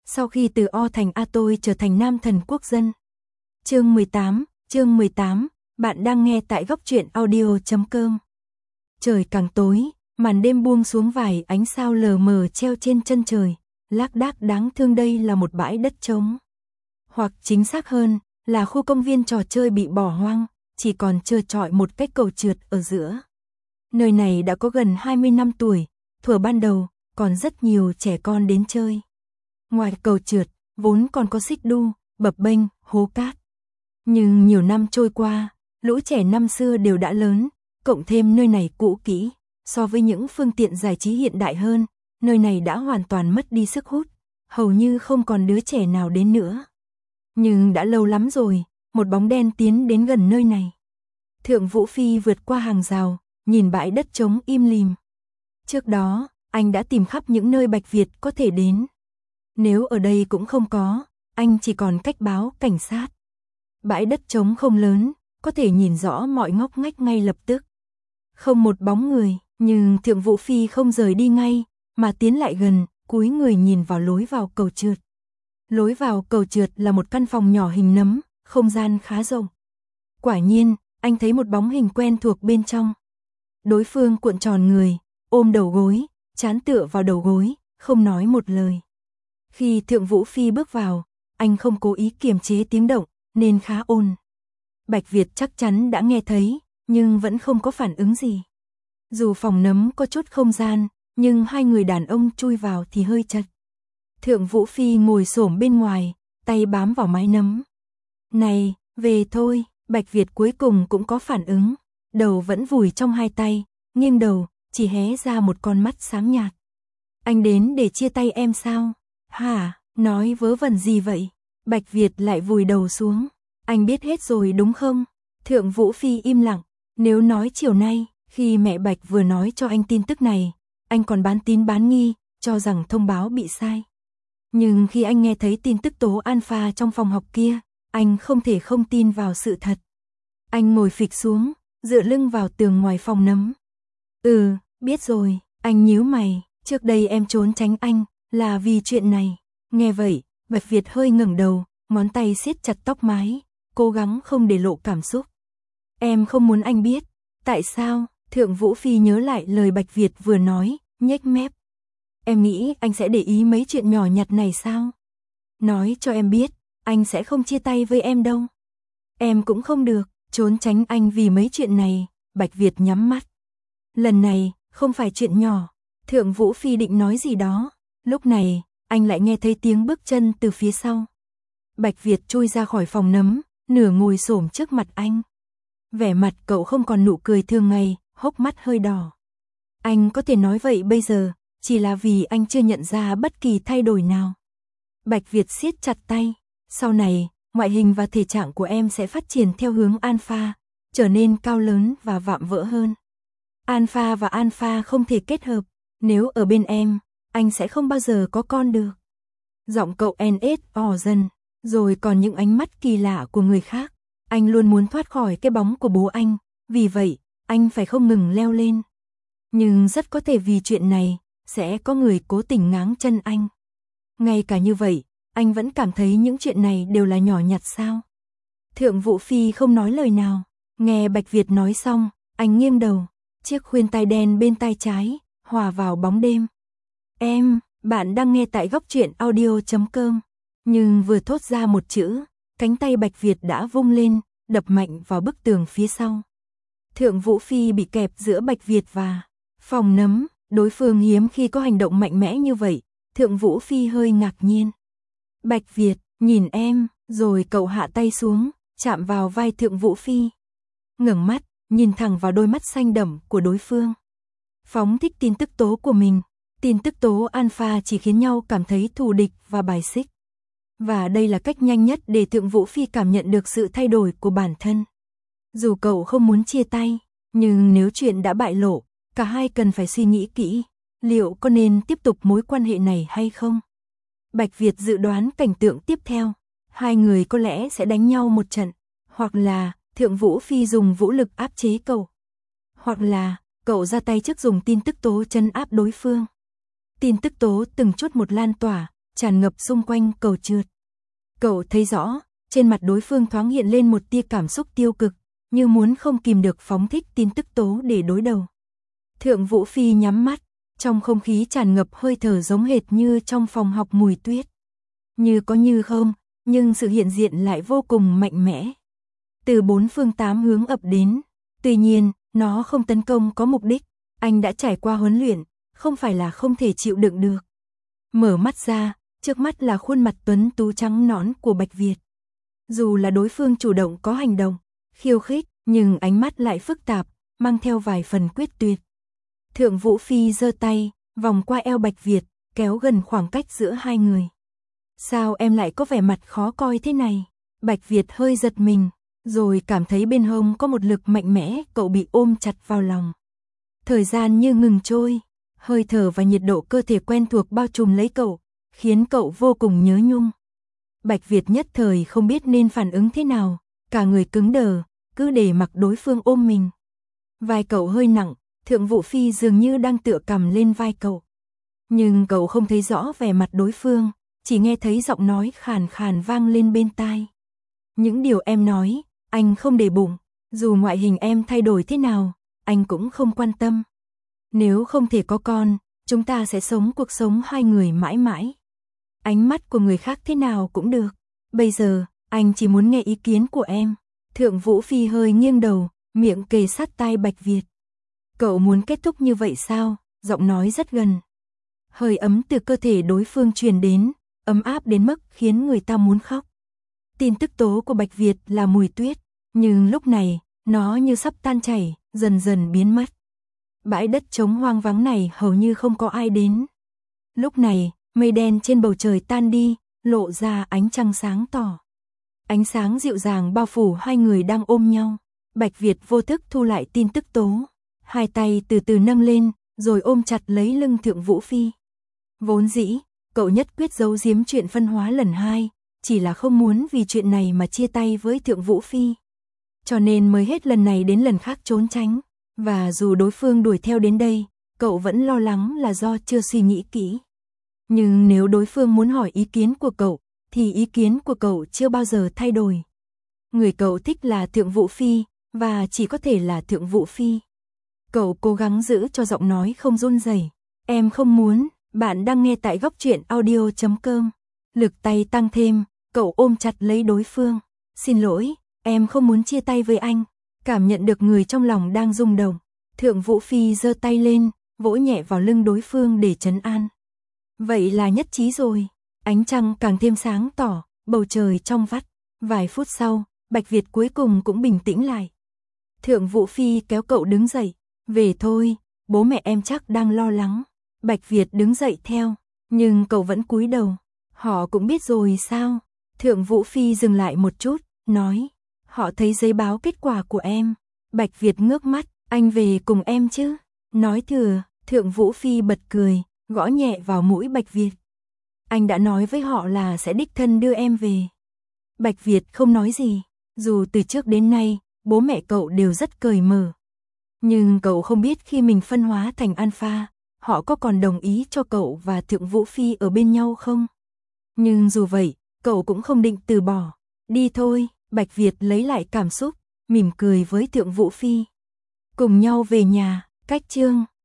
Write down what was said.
sau khi từ O thành A tôi trở thành nam thần quốc dân. Chương 18, bạn đang nghe tại góc truyện audio.com. Trời càng tối, màn đêm buông xuống vài ánh sao lờ mờ treo trên chân trời, lác đác đáng thương đây là một bãi đất trống. Hoặc chính xác hơn, là khu công viên trò chơi bị bỏ hoang, chỉ còn trơ trọi một cái cầu trượt ở giữa. Nơi này đã có gần 20 năm tuổi, thuở ban đầu, còn rất nhiều trẻ con đến chơi. Ngoài cầu trượt, vốn còn có xích đu, bập bênh, hố cát. Nhưng nhiều năm trôi qua, lũ trẻ năm xưa đều đã lớn, cộng thêm nơi này cũ kỹ, so với những phương tiện giải trí hiện đại hơn, nơi này đã hoàn toàn mất đi sức hút, hầu như không còn đứa trẻ nào đến nữa. Nhưng đã lâu lắm rồi, một bóng đen tiến đến gần nơi này. Thượng Vũ Phi vượt qua hàng rào, nhìn bãi đất trống im lìm. Trước đó, anh đã tìm khắp những nơi Bạch Việt có thể đến. Nếu ở đây cũng không có, anh chỉ còn cách báo cảnh sát. Bãi đất trống không lớn, có thể nhìn rõ mọi ngóc ngách ngay lập tức. Không một bóng người, nhưng Thượng Vũ Phi không rời đi ngay, mà tiến lại gần, cúi người nhìn vào lối vào cầu trượt. Lối vào cầu trượt là một căn phòng nhỏ hình nấm, không gian khá rộng. Quả nhiên, anh thấy một bóng hình quen thuộc bên trong. Đối phương cuộn tròn người, ôm đầu gối, trán tựa vào đầu gối, không nói một lời. Khi Thượng Vũ Phi bước vào, anh không cố ý kiềm chế tiếng động, nên khá ôn. Bạch Việt chắc chắn đã nghe thấy, nhưng vẫn không có phản ứng gì. Dù phòng nấm có chút không gian, nhưng hai người đàn ông chui vào thì hơi chật. Thượng Vũ Phi ngồi xổm bên ngoài, tay bám vào mái nấm. Này, về thôi, Bạch Việt cuối cùng cũng có phản ứng. Đầu vẫn vùi trong hai tay, nghiêng đầu, chỉ hé ra một con mắt sáng nhạt. Anh đến để chia tay em sao? Hả, nói vớ vẩn gì vậy? Bạch Việt lại vùi đầu xuống. Anh biết hết rồi đúng không? Thượng Vũ Phi im lặng. Nếu nói chiều nay, khi mẹ Bạch vừa nói cho anh tin tức này, anh còn bán tín bán nghi, cho rằng thông báo bị sai. Nhưng khi anh nghe thấy tin tức tố alpha trong phòng học kia, anh không thể không tin vào sự thật. Anh ngồi phịch xuống, dựa lưng vào tường ngoài phòng nấm. Biết rồi, anh nhíu mày, trước đây em trốn tránh anh, là vì chuyện này. Nghe vậy, Bạch Việt hơi ngẩng đầu, ngón tay siết chặt tóc mái, cố gắng không để lộ cảm xúc. Em không muốn anh biết. Tại sao? Thượng Vũ Phi nhớ lại lời Bạch Việt vừa nói, nhếch mép. Em nghĩ anh sẽ để ý mấy chuyện nhỏ nhặt này sao? Nói cho em biết, anh sẽ không chia tay với em đâu. Em cũng không được, trốn tránh anh vì mấy chuyện này. Bạch Việt nhắm mắt. Lần này, không phải chuyện nhỏ. Thượng Vũ Phi định nói gì đó. Lúc này, anh lại nghe thấy tiếng bước chân từ phía sau. Bạch Việt chui ra khỏi phòng nấm, nửa ngồi xổm trước mặt anh. Vẻ mặt cậu không còn nụ cười thường ngày, hốc mắt hơi đỏ. Anh có thể nói vậy bây giờ, chỉ là vì anh chưa nhận ra bất kỳ thay đổi nào. Bạch Việt siết chặt tay. Sau này, ngoại hình và thể trạng của em sẽ phát triển theo hướng alpha, trở nên cao lớn và vạm vỡ hơn. Alpha và alpha không thể kết hợp, nếu ở bên em, anh sẽ không bao giờ có con được. Giọng cậu ỏ dần, rồi còn những ánh mắt kỳ lạ của người khác. Anh luôn muốn thoát khỏi cái bóng của bố anh, vì vậy, anh phải không ngừng leo lên. Nhưng rất có thể vì chuyện này, sẽ có người cố tình ngáng chân anh. Ngay cả như vậy, anh vẫn cảm thấy những chuyện này đều là nhỏ nhặt sao? Thượng Vũ Phi không nói lời nào, nghe Bạch Việt nói xong, anh nghiêng đầu, chiếc khuyên tai đen bên tai trái, hòa vào bóng đêm. Bạn đang nghe tại góc truyện audio.com, nhưng vừa thốt ra một chữ, cánh tay Bạch Việt đã vung lên, đập mạnh vào bức tường phía sau. Thượng Vũ Phi bị kẹp giữa Bạch Việt và phòng nấm, đối phương hiếm khi có hành động mạnh mẽ như vậy, Thượng Vũ Phi hơi ngạc nhiên. Bạch Việt, nhìn em, rồi cậu hạ tay xuống, chạm vào vai Thượng Vũ Phi. Ngẩng mắt, nhìn thẳng vào đôi mắt xanh đậm của đối phương. Phóng thích tin tức tố của mình, tin tức tố alpha chỉ khiến nhau cảm thấy thù địch và bài xích. Và đây là cách nhanh nhất để Thượng Vũ Phi cảm nhận được sự thay đổi của bản thân. Dù cậu không muốn chia tay, nhưng nếu chuyện đã bại lộ, cả hai cần phải suy nghĩ kỹ, liệu có nên tiếp tục mối quan hệ này hay không? Bạch Việt dự đoán cảnh tượng tiếp theo, hai người có lẽ sẽ đánh nhau một trận, hoặc là Thượng Vũ Phi dùng vũ lực áp chế cậu, hoặc là cậu ra tay trước dùng tin tức tố trấn áp đối phương. Tin tức tố từng chút một lan tỏa, tràn ngập xung quanh Cậu trượt. Cậu thấy rõ, trên mặt đối phương thoáng hiện lên một tia cảm xúc tiêu cực, như muốn không kìm được phóng thích tin tức tố để đối đầu. Thượng Vũ Phi nhắm mắt, trong không khí tràn ngập hơi thở giống hệt như trong phòng học mùi tuyết. Như có như không, nhưng sự hiện diện lại vô cùng mạnh mẽ. Từ bốn phương tám hướng ập đến, tuy nhiên, nó không tấn công có mục đích, anh đã trải qua huấn luyện, không phải là không thể chịu đựng được. Mở mắt ra, trước mắt là khuôn mặt tuấn tú trắng nõn của Bạch Việt. Dù là đối phương chủ động có hành động, khiêu khích, nhưng ánh mắt lại phức tạp, mang theo vài phần quyết tuyệt. Thượng Vũ Phi giơ tay, vòng qua eo Bạch Việt, kéo gần khoảng cách giữa hai người. Sao em lại có vẻ mặt khó coi thế này? Bạch Việt hơi giật mình, rồi cảm thấy bên hông có một lực mạnh mẽ, cậu bị ôm chặt vào lòng. Thời gian như ngừng trôi, hơi thở và nhiệt độ cơ thể quen thuộc bao trùm lấy cậu, khiến cậu vô cùng nhớ nhung. Bạch Việt nhất thời không biết nên phản ứng thế nào, cả người cứng đờ, cứ để mặc đối phương ôm mình. Vai cậu hơi nặng, Thượng Vũ Phi dường như đang tựa cằm lên vai cậu. Nhưng cậu không thấy rõ vẻ mặt đối phương, chỉ nghe thấy giọng nói khàn khàn vang lên bên tai. Những điều em nói, anh không để bụng, dù ngoại hình em thay đổi thế nào, anh cũng không quan tâm. Nếu không thể có con, chúng ta sẽ sống cuộc sống hai người mãi mãi. Ánh mắt của người khác thế nào cũng được. Bây giờ, anh chỉ muốn nghe ý kiến của em. Thượng Vũ Phi hơi nghiêng đầu, miệng kề sát tai Bạch Việt. Cậu muốn kết thúc như vậy sao? Giọng nói rất gần. Hơi ấm từ cơ thể đối phương truyền đến, ấm áp đến mức khiến người ta muốn khóc. Tin tức tố của Bạch Việt là mùi tuyết, nhưng lúc này, nó như sắp tan chảy, dần dần biến mất. Bãi đất trống hoang vắng này hầu như không có ai đến. Lúc này, mây đen trên bầu trời tan đi, lộ ra ánh trăng sáng tỏ. Ánh sáng dịu dàng bao phủ hai người đang ôm nhau. Bạch Việt vô thức thu lại tin tức tố. Hai tay từ từ nâng lên, rồi ôm chặt lấy lưng Thượng Vũ Phi. Vốn dĩ, cậu nhất quyết giấu giếm chuyện phân hóa lần 2, chỉ là không muốn vì chuyện này mà chia tay với Thượng Vũ Phi. Cho nên mới hết lần này đến lần khác trốn tránh. Và dù đối phương đuổi theo đến đây, cậu vẫn lo lắng là do chưa suy nghĩ kỹ. Nhưng nếu đối phương muốn hỏi ý kiến của cậu, thì ý kiến của cậu chưa bao giờ thay đổi. Người cậu thích là Thượng Vũ Phi, và chỉ có thể là Thượng Vũ Phi. Cậu cố gắng giữ cho giọng nói không run rẩy. Em không muốn, bạn đang nghe tại góc truyện audio.com. Lực tay tăng thêm, cậu ôm chặt lấy đối phương. Xin lỗi, em không muốn chia tay với anh. Cảm nhận được người trong lòng đang rung động. Thượng Vũ Phi giơ tay lên, vỗ nhẹ vào lưng đối phương để trấn an. Vậy là nhất trí rồi. Ánh trăng càng thêm sáng tỏ, bầu trời trong vắt. Vài phút sau, Bạch Việt cuối cùng cũng bình tĩnh lại. Thượng Vũ Phi kéo cậu đứng dậy. Về thôi, bố mẹ em chắc đang lo lắng. Bạch Việt đứng dậy theo, nhưng cậu vẫn cúi đầu. Họ cũng biết rồi sao? Thượng Vũ Phi dừng lại một chút, nói. Họ thấy giấy báo kết quả của em. Bạch Việt ngước mắt, anh về cùng em chứ? Nói thừa, Thượng Vũ Phi bật cười, gõ nhẹ vào mũi Bạch Việt. Anh đã nói với họ là sẽ đích thân đưa em về. Bạch Việt không nói gì, dù từ trước đến nay, bố mẹ cậu đều rất cởi mở. Nhưng cậu không biết khi mình phân hóa thành alpha, họ có còn đồng ý cho cậu và Thượng Vũ Phi ở bên nhau không? Nhưng dù vậy, cậu cũng không định từ bỏ. Đi thôi, Bạch Việt lấy lại cảm xúc, mỉm cười với Thượng Vũ Phi. Cùng nhau về nhà, cách chương